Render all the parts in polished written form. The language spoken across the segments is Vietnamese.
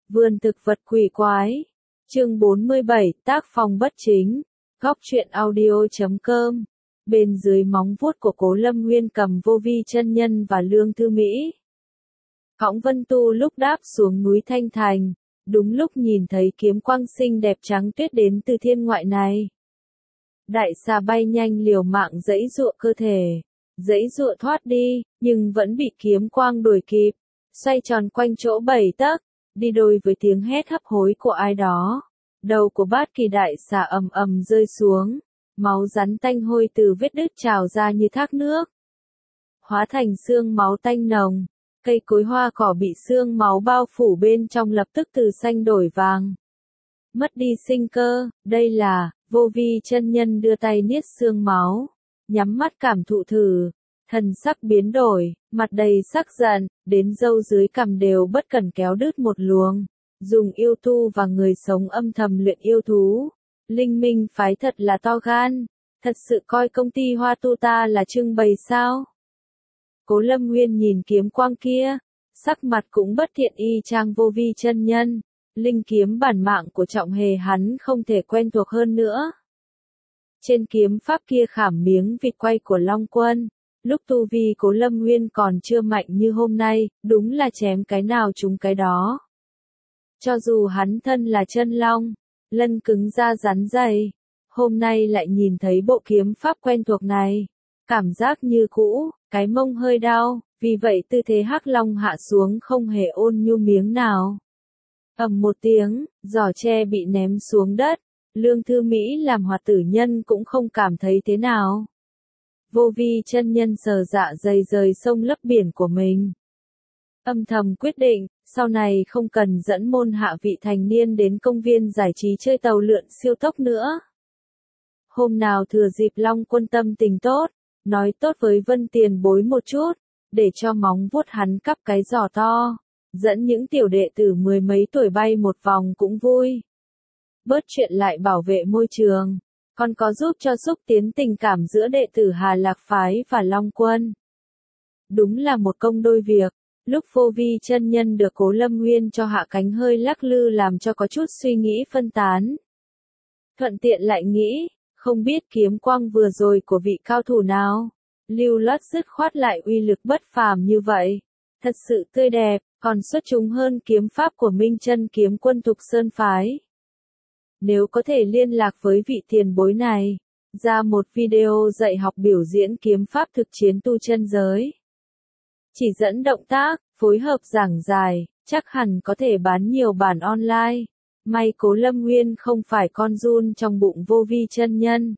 Vườn thực vật quỷ quái. Chương 47, tác phong bất chính. Góc truyện audio.com. Bên dưới móng vuốt của Cố Lâm Nguyên cầm Vô Vi chân nhân và Lương Thư Mỹ. Cõng Vân Tu lúc đáp xuống núi Thanh Thành, đúng lúc nhìn thấy kiếm quang xinh đẹp trắng tuyết đến từ thiên ngoại này. Đại xà bay nhanh liều mạng giãy giụa cơ thể, giãy giụa thoát đi, nhưng vẫn bị kiếm quang đuổi kịp, xoay tròn quanh chỗ 7 tấc, đi đôi với tiếng hét hấp hối của ai đó. Đầu của Bát Kỳ đại xà ầm ầm rơi xuống, máu rắn tanh hôi từ vết đứt trào ra như thác nước, hóa thành xương máu tanh nồng. Cây cối hoa cỏ bị xương máu bao phủ bên trong lập tức từ xanh đổi vàng, mất đi sinh cơ. Đây là Vô Vi chân nhân đưa tay niết xương máu, nhắm mắt cảm thụ thử, thần sắc biến đổi, mặt đầy sắc giận, đến râu dưới cằm đều bất cần kéo đứt một luồng. Dùng yêu tu và người sống âm thầm luyện yêu thú. Linh Minh phái thật là to gan, thật sự coi công ty Hoa Tu ta là trưng bày sao? Cố Lâm Nguyên nhìn kiếm quang kia, sắc mặt cũng bất thiện y chang Vô Vi chân nhân. Linh kiếm bản mạng của Trọng Hề hắn không thể quen thuộc hơn nữa. Trên kiếm pháp kia khảm miếng vịt quay của Long Quân. Lúc tu vi Cố Lâm Nguyên còn chưa mạnh như hôm nay, đúng là chém cái nào trúng cái đó. Cho dù hắn thân là chân long, lân cứng da rắn dày, hôm nay lại nhìn thấy bộ kiếm pháp quen thuộc này, cảm giác như cũ, cái mông hơi đau, vì vậy tư thế hắc long hạ xuống không hề ôn nhu miếng nào. Ầm một tiếng, giỏ tre bị ném xuống đất, Lương Thư Mỹ làm hoạt tử nhân cũng không cảm thấy thế nào. Vô Vi chân nhân sờ dạ dày rời sông lấp biển của mình. Âm thầm quyết định, sau này không cần dẫn môn hạ vị thành niên đến công viên giải trí chơi tàu lượn siêu tốc nữa. Hôm nào thừa dịp Long Quân tâm tình tốt, nói tốt với Vân Tiền Bối một chút, để cho móng vuốt hắn cắp cái giỏ to, dẫn những tiểu đệ tử mười mấy tuổi bay một vòng cũng vui. Bớt chuyện lại bảo vệ môi trường, còn có giúp cho xúc tiến tình cảm giữa đệ tử Hà Lạc phái và Long Quân. Đúng là một công đôi việc. Lúc Vô Vi chân nhân được Cố Lâm Nguyên cho hạ cánh hơi lắc lư làm cho có chút suy nghĩ phân tán. Thuận tiện lại nghĩ, không biết kiếm quang vừa rồi của vị cao thủ nào, lưu loát dứt khoát lại uy lực bất phàm như vậy. Thật sự tươi đẹp, còn xuất chúng hơn kiếm pháp của Minh Chân kiếm quân Thục Sơn phái. Nếu có thể liên lạc với vị tiền bối này, ra một video dạy học biểu diễn kiếm pháp thực chiến tu chân giới. Chỉ dẫn động tác, phối hợp giảng giải, chắc hẳn có thể bán nhiều bản online. May Cố Lâm Nguyên không phải con giun trong bụng Vô Vi chân nhân.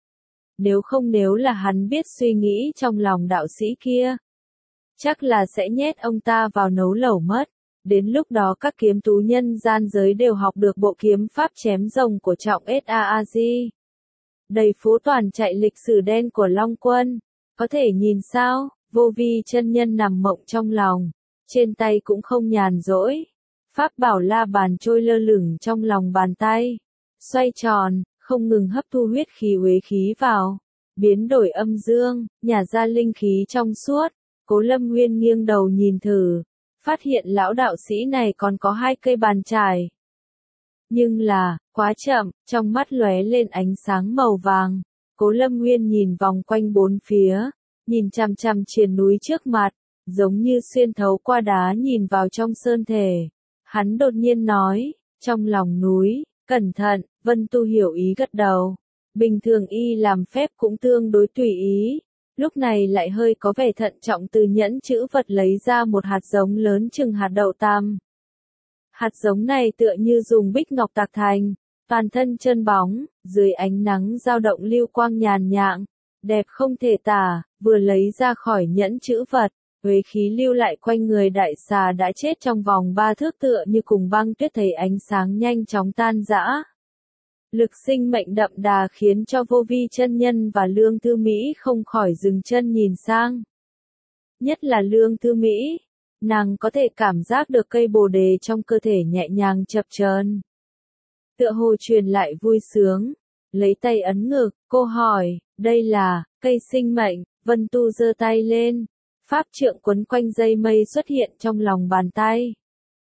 Nếu là hắn biết suy nghĩ trong lòng đạo sĩ kia, chắc là sẽ nhét ông ta vào nấu lẩu mất. Đến lúc đó các kiếm tú nhân gian giới đều học được bộ kiếm pháp chém rồng của Trọng Saag. Đầy phố toàn chạy lịch sử đen của Long Quân. Có thể nhìn sao? Vô Vi chân nhân nằm mộng trong lòng, trên tay cũng không nhàn rỗi. Pháp bảo la bàn trôi lơ lửng trong lòng bàn tay, xoay tròn, không ngừng hấp thu huyết khí uế khí vào, biến đổi âm dương, nhả ra linh khí trong suốt. Cố Lâm Nguyên nghiêng đầu nhìn thử, phát hiện lão đạo sĩ này còn có 2 cây bàn chải. Nhưng là, quá chậm, trong mắt lóe lên ánh sáng màu vàng. Cố Lâm Nguyên nhìn vòng quanh bốn phía, nhìn chằm chằm triền núi trước mặt, giống như xuyên thấu qua đá nhìn vào trong sơn thể. Hắn đột nhiên nói, trong lòng núi, cẩn thận. Vân Tu hiểu ý gật đầu. Bình thường y làm phép cũng tương đối tùy ý, lúc này lại hơi có vẻ thận trọng từ nhẫn chữ vật lấy ra một hạt giống lớn chừng hạt đậu tam. Hạt giống này tựa như dùng bích ngọc tạc thành, toàn thân trơn bóng, dưới ánh nắng dao động lưu quang nhàn nhạng, đẹp không thể tả. Vừa lấy ra khỏi nhẫn chữ vật, uế khí lưu lại quanh người đại xà đã chết trong vòng 3 thước tựa như cùng băng tuyết thấy ánh sáng nhanh chóng tan rã. Lực sinh mệnh đậm đà khiến cho Vô Vi chân nhân và Lương Thư Mỹ không khỏi dừng chân nhìn sang. Nhất là Lương Thư Mỹ, nàng có thể cảm giác được cây bồ đề trong cơ thể nhẹ nhàng chập chờn, tựa hồ truyền lại vui sướng. Lấy tay ấn ngực, cô hỏi, đây là cây sinh mệnh. Vân Tu giơ tay lên, pháp trượng quấn quanh dây mây xuất hiện trong lòng bàn tay.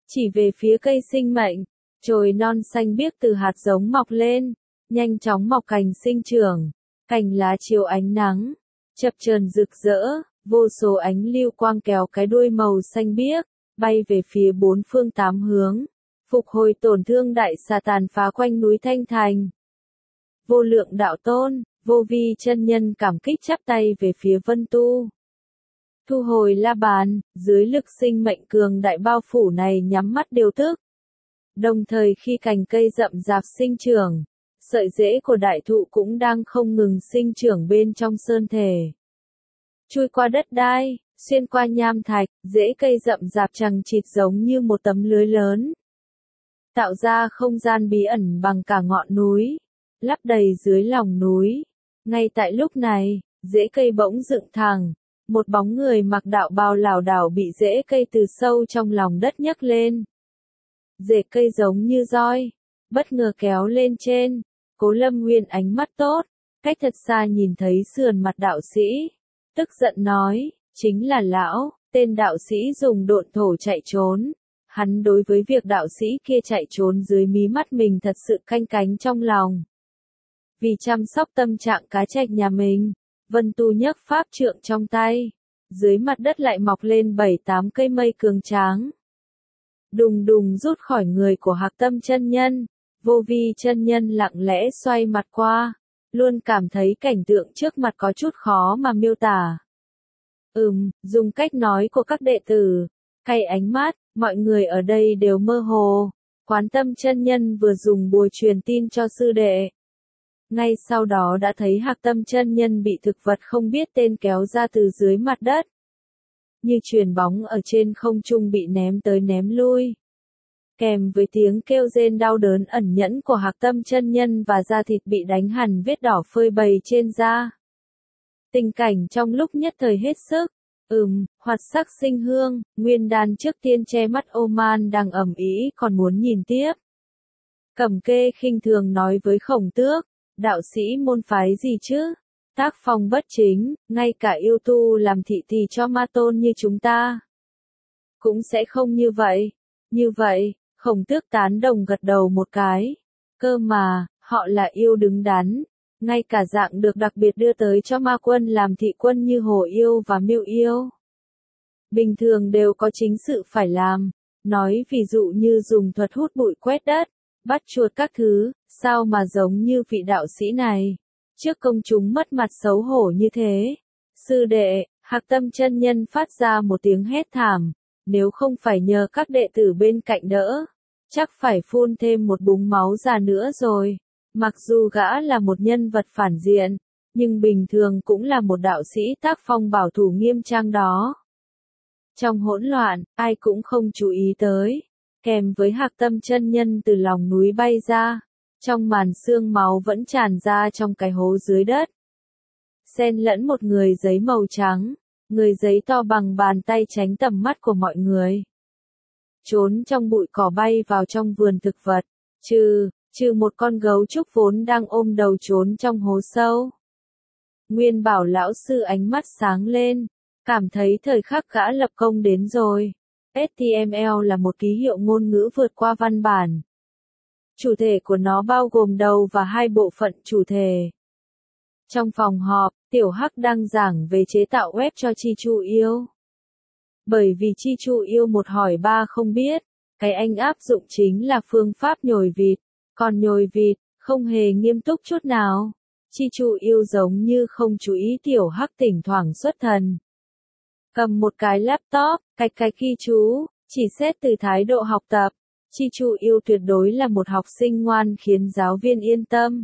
chỉ về phía cây sinh mệnh, chồi non xanh biếc từ hạt giống mọc lên, nhanh chóng mọc cành sinh trưởng, cành lá chiếu ánh nắng, chập chờn rực rỡ, vô số ánh lưu quang kéo cái đuôi màu xanh biếc, bay về phía bốn phương tám hướng, phục hồi tổn thương đại xà tàn phá quanh núi Thanh Thành. Vô Lượng Đạo Tôn, Vô Vi chân nhân cảm kích chắp tay về phía Vân Tu. Thu hồi la bàn, dưới lực sinh mệnh cường đại bao phủ này nhắm mắt điều tức. Đồng thời khi cành cây rậm rạp sinh trưởng, sợi rễ của đại thụ cũng đang không ngừng sinh trưởng bên trong sơn thể. Chui qua đất đai, xuyên qua nham thạch, rễ cây rậm rạp chằng chịt giống như một tấm lưới lớn. Tạo ra không gian bí ẩn bằng cả ngọn núi, lấp đầy dưới lòng núi. Ngay tại lúc này, rễ cây bỗng dựng thẳng, một bóng người mặc đạo bào lảo đảo bị rễ cây từ sâu trong lòng đất nhấc lên. Rễ cây giống như roi, bất ngờ kéo lên trên. Cố Lâm Nguyên ánh mắt tốt, cách thật xa nhìn thấy sườn mặt đạo sĩ, tức giận nói, chính là lão. Tên đạo sĩ dùng độn thổ chạy trốn. Hắn đối với việc đạo sĩ kia chạy trốn dưới mí mắt mình thật sự canh cánh trong lòng. Vì chăm sóc tâm trạng cá trạch nhà mình, Vân Tu nhấc pháp trượng trong tay. Dưới mặt đất lại mọc lên 7-8 cây mây cường tráng. Đùng đùng rút khỏi người của Hạc Tâm chân nhân. Vô Vi chân nhân lặng lẽ xoay mặt qua. Luôn cảm thấy cảnh tượng trước mặt có chút khó mà miêu tả. Dùng cách nói của các đệ tử, cay ánh mắt, mọi người ở đây đều mơ hồ. Quán Tâm chân nhân vừa dùng bùa truyền tin cho sư đệ. Ngay sau đó đã thấy Hạc Tâm chân nhân bị thực vật không biết tên kéo ra từ dưới mặt đất. Như chuyền bóng ở trên không trung bị ném tới ném lui. Kèm với tiếng kêu rên đau đớn ẩn nhẫn của Hạc Tâm chân nhân và da thịt bị đánh hằn vết đỏ phơi bày trên da. Tình cảnh trong lúc nhất thời hết sức. Hoạt sắc sinh hương, Nguyên Đan trước tiên che mắt Oman đang ầm ĩ còn muốn nhìn tiếp. Cẩm Kê khinh thường nói với Khổng Tước, đạo sĩ môn phái gì chứ? Tác phong bất chính, ngay cả yêu tu làm thị tỳ cho ma tôn như chúng ta. Cũng sẽ không như vậy. Như vậy, Khổng Tước tán đồng gật đầu một cái. Cơ mà, họ là yêu đứng đắn. Ngay cả dạng được đặc biệt đưa tới cho ma quân làm thị quân như Hồ Yêu và Miêu Yêu. Bình thường đều có chính sự phải làm. Nói ví dụ như dùng thuật hút bụi quét đất, bắt chuột các thứ, sao mà giống như vị đạo sĩ này. Trước công chúng mất mặt xấu hổ như thế. Sư đệ, Hạc Tâm chân nhân phát ra một tiếng hét thảm. Nếu không phải nhờ các đệ tử bên cạnh đỡ, chắc phải phun thêm một búng máu ra nữa rồi. Mặc dù gã là một nhân vật phản diện, nhưng bình thường cũng là một đạo sĩ tác phong bảo thủ nghiêm trang đó. Trong hỗn loạn, ai cũng không chú ý tới. Kèm với Hạc Tâm chân nhân từ lòng núi bay ra, trong màn sương máu vẫn tràn ra trong cái hố dưới đất. Xen lẫn một người giấy màu trắng, người giấy to bằng bàn tay tránh tầm mắt của mọi người. Trốn trong bụi cỏ bay vào trong vườn thực vật, trừ một con gấu trúc vốn đang ôm đầu trốn trong hố sâu. Nguyên Bảo lão sư ánh mắt sáng lên, cảm thấy thời khắc gã lập công đến rồi. HTML là một ký hiệu ngôn ngữ vượt qua văn bản. Chủ thể của nó bao gồm đầu và hai bộ phận chủ thể. Trong phòng họp, Tiểu Hắc đang giảng về chế tạo web cho Chi Chu Yêu. Bởi vì Chi Chu Yêu một hỏi ba không biết, cái anh áp dụng chính là phương pháp nhồi vịt. Còn nhồi vịt, không hề nghiêm túc chút nào. Chi Chu Yêu giống như không chú ý Tiểu Hắc thỉnh thoảng xuất thần. Cầm một cái laptop, cái ghi chú, chỉ xét từ thái độ học tập. Chi Chu Yêu tuyệt đối là một học sinh ngoan khiến giáo viên yên tâm.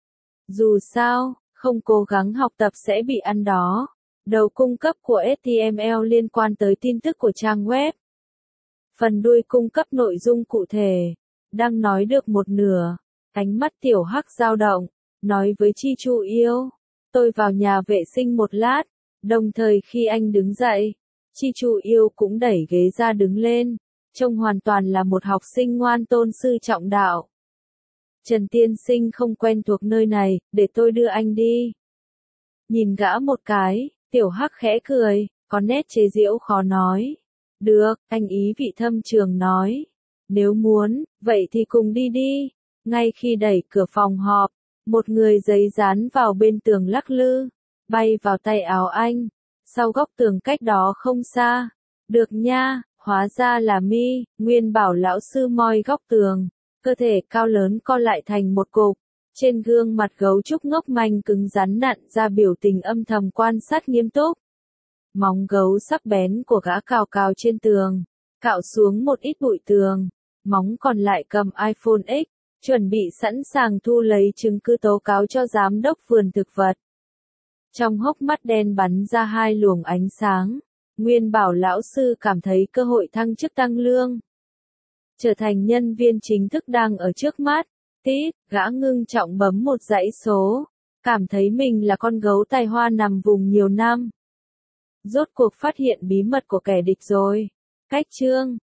Dù sao, không cố gắng học tập sẽ bị ăn đó. Đầu cung cấp của HTML liên quan tới tin tức của trang web. Phần đuôi cung cấp nội dung cụ thể. Đang nói được một nửa, ánh mắt Tiểu Hắc dao động, nói với Chi Chu Yêu, tôi vào nhà vệ sinh một lát. Đồng thời khi anh đứng dậy, Chi Chu Yêu cũng đẩy ghế ra đứng lên, trông hoàn toàn là một học sinh ngoan tôn sư trọng đạo. Trần tiên sinh không quen thuộc nơi này, để tôi đưa anh đi. Nhìn gã một cái, Tiểu Hắc khẽ cười, có nét chế giễu khó nói. Được, anh ý vị thâm trường nói. Nếu muốn, vậy thì cùng đi đi. Ngay khi đẩy cửa phòng họp, một người giấy dán vào bên tường lắc lư, bay vào tay áo anh. Sau góc tường cách đó không xa. Được nha, hóa ra là Mi. Nguyên bảo lão sư moi góc tường. Cơ thể cao lớn co lại thành một cục. Trên gương mặt gấu trúc ngốc manh cứng rắn nặn ra biểu tình âm thầm quan sát nghiêm túc. Móng gấu sắc bén của gã cào cào trên tường, cạo xuống một ít bụi tường. Móng còn lại cầm iPhone X, chuẩn bị sẵn sàng thu lấy chứng cứ tố cáo cho giám đốc vườn thực vật. Trong hốc mắt đen bắn ra hai luồng ánh sáng, Nguyên bảo lão sư cảm thấy cơ hội thăng chức tăng lương, trở thành nhân viên chính thức đang ở trước mắt. Tít, gã ngưng trọng bấm một dãy số, cảm thấy mình là con gấu tài hoa nằm vùng nhiều năm. Rốt cuộc phát hiện bí mật của kẻ địch rồi. Cách chương